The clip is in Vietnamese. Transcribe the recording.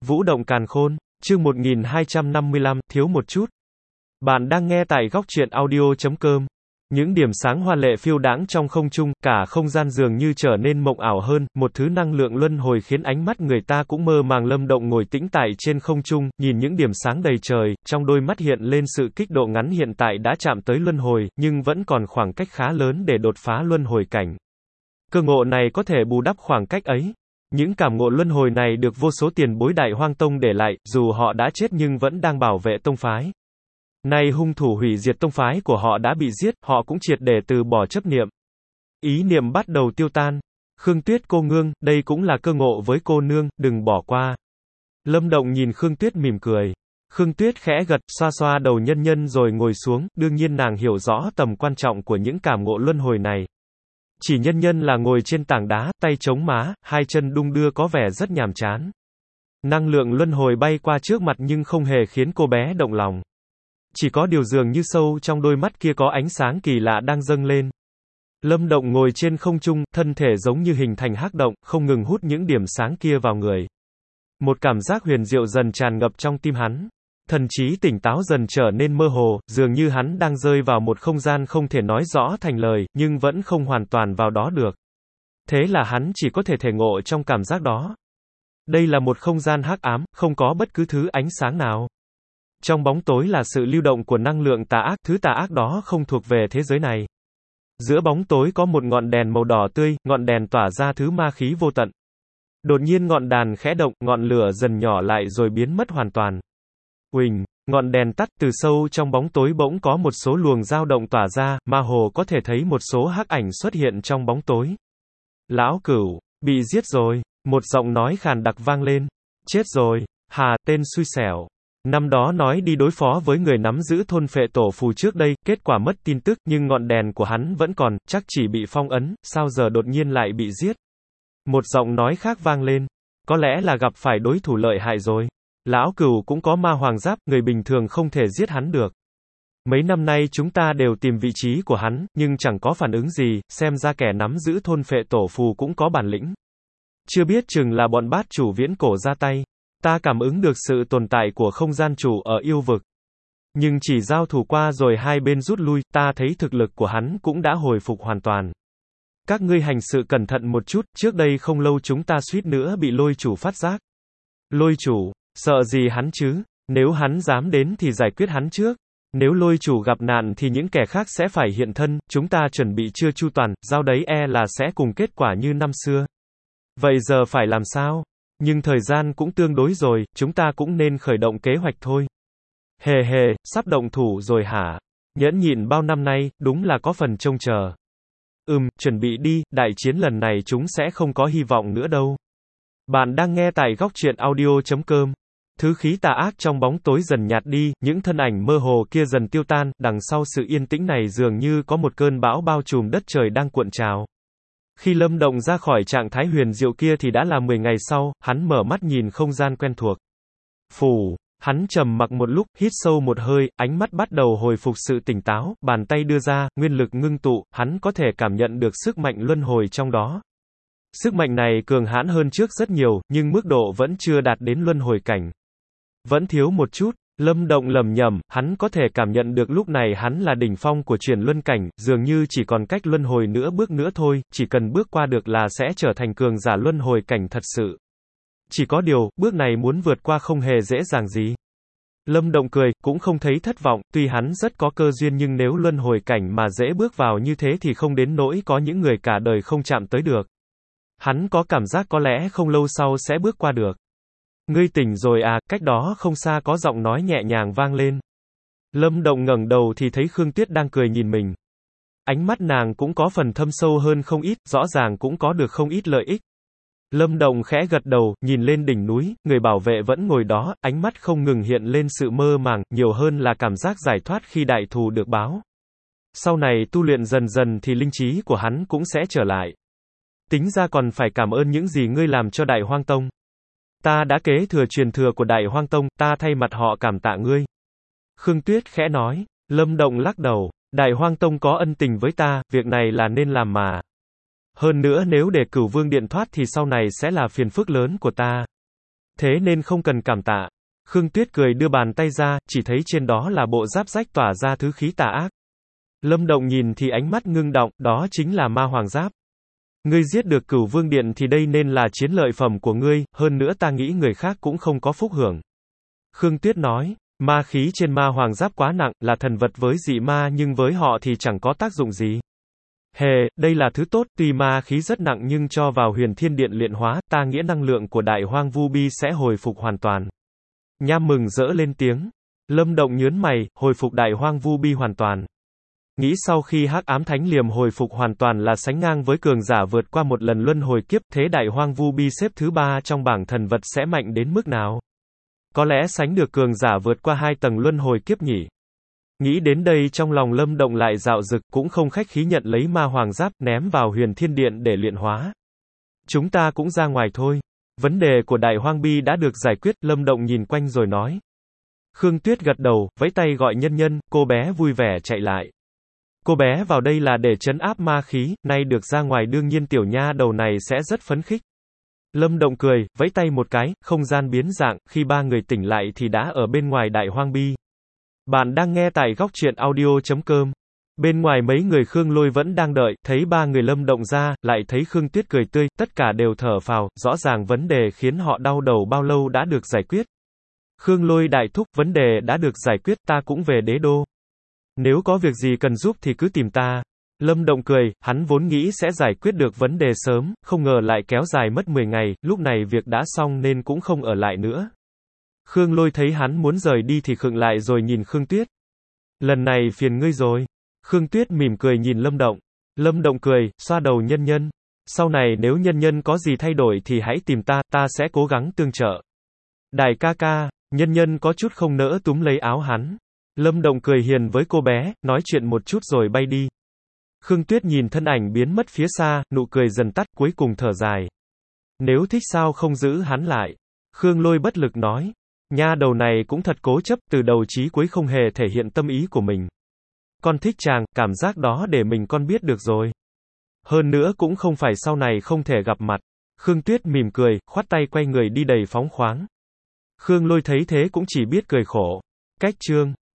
Vũ động càn khôn, chương 1255, thiếu một chút. Bạn đang nghe tại góc truyện audio.com. Những điểm sáng hoa lệ phiêu đãng trong không trung, cả không gian dường như trở nên mộng ảo hơn, một thứ năng lượng luân hồi khiến ánh mắt người ta cũng mơ màng. Lâm Động ngồi tĩnh tại trên không trung, nhìn những điểm sáng đầy trời, trong đôi mắt hiện lên sự kích động. Ngắn hiện tại đã chạm tới luân hồi, nhưng vẫn còn khoảng cách khá lớn để đột phá luân hồi cảnh. Cơ ngộ này có thể bù đắp khoảng cách ấy. Những cảm ngộ luân hồi này được vô số tiền bối Đại Hoang Tông để lại, dù họ đã chết nhưng vẫn đang bảo vệ tông phái. Nay hung thủ hủy diệt tông phái của họ đã bị giết, họ cũng triệt để từ bỏ chấp niệm. Ý niệm bắt đầu tiêu tan. Khương Tuyết cô nương, đây cũng là cơ ngộ với cô nương, đừng bỏ qua. Lâm Động nhìn Khương Tuyết mỉm cười. Khương Tuyết khẽ gật, xoa xoa đầu Nhân Nhân rồi ngồi xuống, đương nhiên nàng hiểu rõ tầm quan trọng của những cảm ngộ luân hồi này. Chỉ Nhân Nhân là ngồi trên tảng đá, tay chống má, hai chân đung đưa có vẻ rất nhàm chán. Năng lượng luân hồi bay qua trước mặt nhưng không hề khiến cô bé động lòng. Chỉ có điều dường như sâu trong đôi mắt kia có ánh sáng kỳ lạ đang dâng lên. Lâm Động ngồi trên không trung, thân thể giống như hình thành hắc động, không ngừng hút những điểm sáng kia vào người. Một cảm giác huyền diệu dần tràn ngập trong tim hắn. Thần trí tỉnh táo dần trở nên mơ hồ, dường như hắn đang rơi vào một không gian không thể nói rõ thành lời, nhưng vẫn không hoàn toàn vào đó được. Thế là hắn chỉ có thể thể ngộ trong cảm giác đó. Đây là một không gian hắc ám, không có bất cứ thứ ánh sáng nào. Trong bóng tối là sự lưu động của năng lượng tà ác, thứ tà ác đó không thuộc về thế giới này. Giữa bóng tối có một ngọn đèn màu đỏ tươi, ngọn đèn tỏa ra thứ ma khí vô tận. Đột nhiên ngọn đèn khẽ động, ngọn lửa dần nhỏ lại rồi biến mất hoàn toàn. Uỳnh, ngọn đèn tắt, từ sâu trong bóng tối bỗng có một số luồng dao động tỏa ra, mơ hồ có thể thấy một số hắc ảnh xuất hiện trong bóng tối. Lão Cửu, bị giết rồi, một giọng nói khàn đặc vang lên. Chết rồi, hà, tên xui xẻo. Năm đó nói đi đối phó với người nắm giữ thôn phệ tổ phù trước đây, kết quả mất tin tức, nhưng ngọn đèn của hắn vẫn còn, chắc chỉ bị phong ấn, sao giờ đột nhiên lại bị giết. Một giọng nói khác vang lên. Có lẽ là gặp phải đối thủ lợi hại rồi. Lão Cửu cũng có ma hoàng giáp, người bình thường không thể giết hắn được. Mấy năm nay chúng ta đều tìm vị trí của hắn, nhưng chẳng có phản ứng gì, xem ra kẻ nắm giữ thôn phệ tổ phù cũng có bản lĩnh. Chưa biết chừng là bọn bát chủ viễn cổ ra tay. Ta cảm ứng được sự tồn tại của không gian chủ ở yêu vực. Nhưng chỉ giao thủ qua rồi hai bên rút lui, ta thấy thực lực của hắn cũng đã hồi phục hoàn toàn. Các ngươi hành sự cẩn thận một chút, trước đây không lâu chúng ta suýt nữa bị lôi chủ phát giác. Lôi chủ, sợ gì hắn chứ? Nếu hắn dám đến thì giải quyết hắn trước. Nếu lôi chủ gặp nạn thì những kẻ khác sẽ phải hiện thân, chúng ta chuẩn bị chưa chu toàn, giao đấy là sẽ cùng kết quả như năm xưa. Vậy giờ phải làm sao? Nhưng thời gian cũng tương đối rồi, chúng ta cũng nên khởi động kế hoạch thôi. Hề hề, sắp động thủ rồi hả? Nhẫn nhịn bao năm nay, đúng là có phần trông chờ. Chuẩn bị đi, đại chiến lần này chúng sẽ không có hy vọng nữa đâu. Bạn đang nghe tại góc truyện audio.com. Thứ khí tà ác trong bóng tối dần nhạt đi, những thân ảnh mơ hồ kia dần tiêu tan, đằng sau sự yên tĩnh này dường như có một cơn bão bao trùm đất trời đang cuộn trào. Khi Lâm Động ra khỏi trạng thái huyền diệu kia thì đã là 10 ngày sau, hắn mở mắt nhìn không gian quen thuộc. Phù, hắn trầm mặc một lúc, hít sâu một hơi, ánh mắt bắt đầu hồi phục sự tỉnh táo, bàn tay đưa ra, nguyên lực ngưng tụ, hắn có thể cảm nhận được sức mạnh luân hồi trong đó. Sức mạnh này cường hãn hơn trước rất nhiều, nhưng mức độ vẫn chưa đạt đến luân hồi cảnh. Vẫn thiếu một chút. Lâm Động lẩm nhẩm, hắn có thể cảm nhận được lúc này hắn là đỉnh phong của chuyển luân cảnh, dường như chỉ còn cách luân hồi bước nữa thôi, chỉ cần bước qua được là sẽ trở thành cường giả luân hồi cảnh thật sự. Chỉ có điều, bước này muốn vượt qua không hề dễ dàng gì. Lâm Động cười, cũng không thấy thất vọng, tuy hắn rất có cơ duyên nhưng nếu luân hồi cảnh mà dễ bước vào như thế thì không đến nỗi có những người cả đời không chạm tới được. Hắn có cảm giác có lẽ không lâu sau sẽ bước qua được. Ngươi tỉnh rồi à, cách đó không xa có giọng nói nhẹ nhàng vang lên. Lâm Động ngẩng đầu thì thấy Khương Tuyết đang cười nhìn mình. Ánh mắt nàng cũng có phần thâm sâu hơn không ít, rõ ràng cũng có được không ít lợi ích. Lâm Động khẽ gật đầu, nhìn lên đỉnh núi, người bảo vệ vẫn ngồi đó, ánh mắt không ngừng hiện lên sự mơ màng, nhiều hơn là cảm giác giải thoát khi đại thù được báo. Sau này tu luyện dần dần thì linh trí của hắn cũng sẽ trở lại. Tính ra còn phải cảm ơn những gì ngươi làm cho Đại Hoang Tông. Ta đã kế thừa truyền thừa của Đại Hoang Tông, ta thay mặt họ cảm tạ ngươi. Khương Tuyết khẽ nói. Lâm Động lắc đầu. Đại Hoang Tông có ân tình với ta, việc này là nên làm mà. Hơn nữa nếu để Cửu Vương Điện thoát thì sau này sẽ là phiền phức lớn của ta. Thế nên không cần cảm tạ. Khương Tuyết cười đưa bàn tay ra, chỉ thấy trên đó là bộ giáp rách tỏa ra thứ khí tà ác. Lâm Động nhìn thì ánh mắt ngưng động, đó chính là ma hoàng giáp. Ngươi giết được Cửu Vương Điện thì đây nên là chiến lợi phẩm của ngươi, hơn nữa ta nghĩ người khác cũng không có phúc hưởng. Khương Tuyết nói, ma khí trên ma hoàng giáp quá nặng, là thần vật với dị ma nhưng với họ thì chẳng có tác dụng gì. Hề, đây là thứ tốt, tuy ma khí rất nặng nhưng cho vào Huyền Thiên Điện luyện hóa, ta nghĩ năng lượng của Đại Hoang Vu Bi sẽ hồi phục hoàn toàn. Nham mừng rỡ lên tiếng. Lâm Động nhớn mày, hồi phục Đại Hoang Vu Bi hoàn toàn. Nghĩ sau khi Hắc Ám Thánh Liềm hồi phục hoàn toàn là sánh ngang với cường giả vượt qua một lần luân hồi kiếp, thế Đại Hoang Vu Bi xếp thứ 3 trong bảng thần vật sẽ mạnh đến mức nào? Có lẽ sánh được cường giả vượt qua 2 tầng luân hồi kiếp nhỉ? Nghĩ đến đây trong lòng Lâm Động lại dạo dực, cũng không khách khí nhận lấy ma hoàng giáp, ném vào Huyền Thiên Điện để luyện hóa. Chúng ta cũng ra ngoài thôi. Vấn đề của Đại Hoang Bi đã được giải quyết, Lâm Động nhìn quanh rồi nói. Khương Tuyết gật đầu, vẫy tay gọi nhân nhân, cô bé vui vẻ chạy lại. Cô bé vào đây là để trấn áp ma khí, nay được ra ngoài đương nhiên tiểu nha đầu này sẽ rất phấn khích. Lâm Động cười, vẫy tay một cái, không gian biến dạng, khi ba người tỉnh lại thì đã ở bên ngoài Đại Hoang Bi. Bạn đang nghe tại góc truyện audio.com. Bên ngoài mấy người Khương Lôi vẫn đang đợi, thấy ba người Lâm Động ra, lại thấy Khương Tuyết cười tươi, tất cả đều thở phào, rõ ràng vấn đề khiến họ đau đầu bao lâu đã được giải quyết. Khương Lôi đại thúc, vấn đề đã được giải quyết, ta cũng về đế đô. Nếu có việc gì cần giúp thì cứ tìm ta. Lâm Động cười, hắn vốn nghĩ sẽ giải quyết được vấn đề sớm, không ngờ lại kéo dài mất 10 ngày, lúc này việc đã xong nên cũng không ở lại nữa. Khương Lôi thấy hắn muốn rời đi thì khựng lại rồi nhìn Khương Tuyết. Lần này phiền ngươi rồi. Khương Tuyết mỉm cười nhìn Lâm Động. Lâm Động cười, xoa đầu nhân nhân. Sau này nếu nhân nhân có gì thay đổi thì hãy tìm ta, ta sẽ cố gắng tương trợ. Đại ca ca, nhân nhân có chút không nỡ túm lấy áo hắn. Lâm Động cười hiền với cô bé, nói chuyện một chút rồi bay đi. Khương Tuyết nhìn thân ảnh biến mất phía xa, nụ cười dần tắt, cuối cùng thở dài. Nếu thích sao không giữ hắn lại? Khương Lôi bất lực nói. Nha đầu này cũng thật cố chấp, từ đầu chí cuối không hề thể hiện tâm ý của mình. Con thích chàng, cảm giác đó để mình con biết được rồi. Hơn nữa cũng không phải sau này không thể gặp mặt. Khương Tuyết mỉm cười, khoát tay quay người đi đầy phóng khoáng. Khương Lôi thấy thế cũng chỉ biết cười khổ. Cách chương